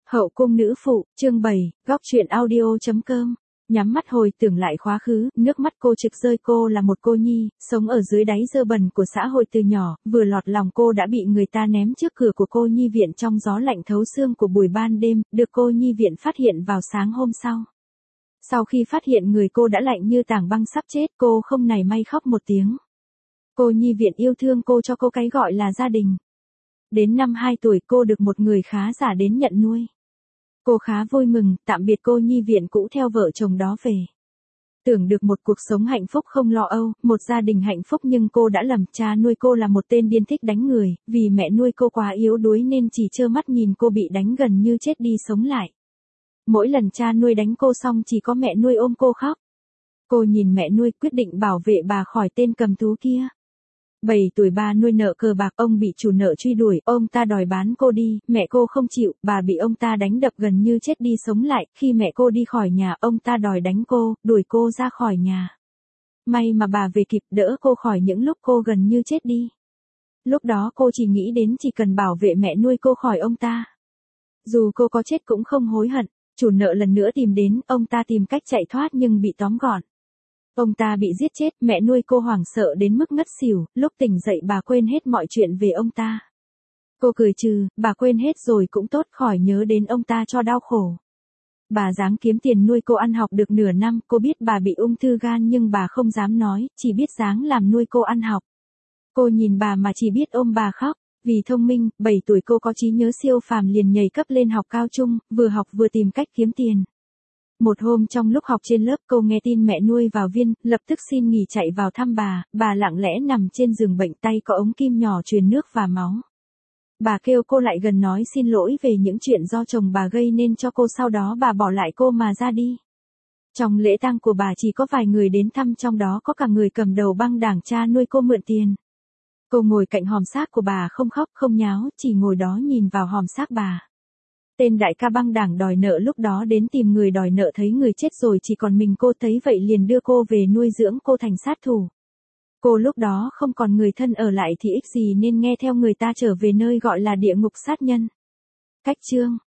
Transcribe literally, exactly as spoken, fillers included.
Hậu cung nữ phụ, chương bảy, góc truyện audio.com. Nhắm mắt hồi tưởng lại quá khứ, nước mắt cô trực rơi. Cô là một cô nhi, sống ở dưới đáy dơ bẩn của xã hội từ nhỏ, vừa lọt lòng cô đã bị người ta ném trước cửa của cô nhi viện trong gió lạnh thấu xương của buổi ban đêm, được cô nhi viện phát hiện vào sáng hôm sau. Sau khi phát hiện người cô đã lạnh như tảng băng sắp chết, cô không nài may khóc một tiếng. Cô nhi viện yêu thương cô cho cô cái gọi là gia đình. Đến năm hai tuổi cô được một người khá giả đến nhận nuôi. Cô khá vui mừng, tạm biệt cô nhi viện cũ theo vợ chồng đó về. Tưởng được một cuộc sống hạnh phúc không lo âu, một gia đình hạnh phúc, nhưng cô đã lầm. Cha nuôi cô là một tên điên thích đánh người, vì mẹ nuôi cô quá yếu đuối nên chỉ trơ mắt nhìn cô bị đánh gần như chết đi sống lại. Mỗi lần cha nuôi đánh cô xong chỉ có mẹ nuôi ôm cô khóc. Cô nhìn mẹ nuôi quyết định bảo vệ bà khỏi tên cầm thú kia. bảy tuổi bà nuôi nợ cờ bạc, ông bị chủ nợ truy đuổi, ông ta đòi bán cô đi, mẹ cô không chịu, bà bị ông ta đánh đập gần như chết đi sống lại, khi mẹ cô đi khỏi nhà, ông ta đòi đánh cô, đuổi cô ra khỏi nhà. May mà bà về kịp đỡ cô khỏi những lúc cô gần như chết đi. Lúc đó cô chỉ nghĩ đến chỉ cần bảo vệ mẹ nuôi cô khỏi ông ta. Dù cô có chết cũng không hối hận. Chủ nợ lần nữa tìm đến, ông ta tìm cách chạy thoát nhưng bị tóm gọn. Ông ta bị giết chết, mẹ nuôi cô hoảng sợ đến mức ngất xỉu, lúc tỉnh dậy bà quên hết mọi chuyện về ông ta. Cô cười trừ, bà quên hết rồi cũng tốt, khỏi nhớ đến ông ta cho đau khổ. Bà ráng kiếm tiền nuôi cô ăn học được nửa năm, cô biết bà bị ung thư gan nhưng bà không dám nói, chỉ biết ráng làm nuôi cô ăn học. Cô nhìn bà mà chỉ biết ôm bà khóc. Vì thông minh, bảy tuổi cô có trí nhớ siêu phàm liền nhảy cấp lên học cao trung, vừa học vừa tìm cách kiếm tiền. Một hôm trong lúc học trên lớp cô nghe tin mẹ nuôi vào viên, lập tức xin nghỉ chạy vào thăm bà, bà lặng lẽ nằm trên giường bệnh, tay có ống kim nhỏ truyền nước và máu. Bà kêu cô lại gần nói xin lỗi về những chuyện do chồng bà gây nên cho cô, sau đó bà bỏ lại cô mà ra đi. Trong lễ tang của bà chỉ có vài người đến thăm, trong đó có cả người cầm đầu băng đảng cha nuôi cô mượn tiền. Cô ngồi cạnh hòm xác của bà không khóc không nháo, chỉ ngồi đó nhìn vào hòm xác bà. Tên đại ca băng đảng đòi nợ lúc đó đến tìm người đòi nợ, thấy người chết rồi chỉ còn mình cô, thấy vậy liền đưa cô về nuôi dưỡng cô thành sát thủ. Cô lúc đó không còn người thân ở lại thì ích gì nên nghe theo người ta trở về nơi gọi là địa ngục sát nhân. Cách chương